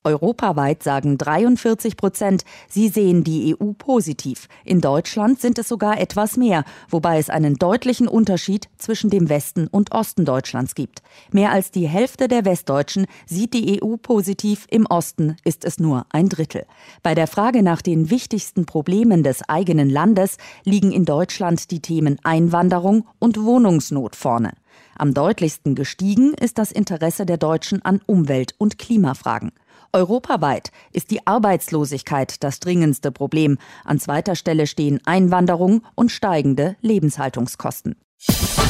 Europaweit sagen 43%, sie sehen die EU positiv. In Deutschland sind es sogar etwas mehr, wobei es einen deutlichen Unterschied zwischen dem Westen und Osten Deutschlands gibt. Mehr als die Hälfte der Westdeutschen sieht die EU positiv, im Osten ist es nur ein Drittel. Bei der Frage nach den wichtigsten Problemen des eigenen Landes liegen in Deutschland die Themen Einwanderung und Wohnungsnot vorne. Am deutlichsten gestiegen ist das Interesse der Deutschen an Umwelt- und Klimafragen. Europaweit ist die Arbeitslosigkeit das dringendste Problem. An zweiter Stelle stehen Einwanderung und steigende Lebenshaltungskosten.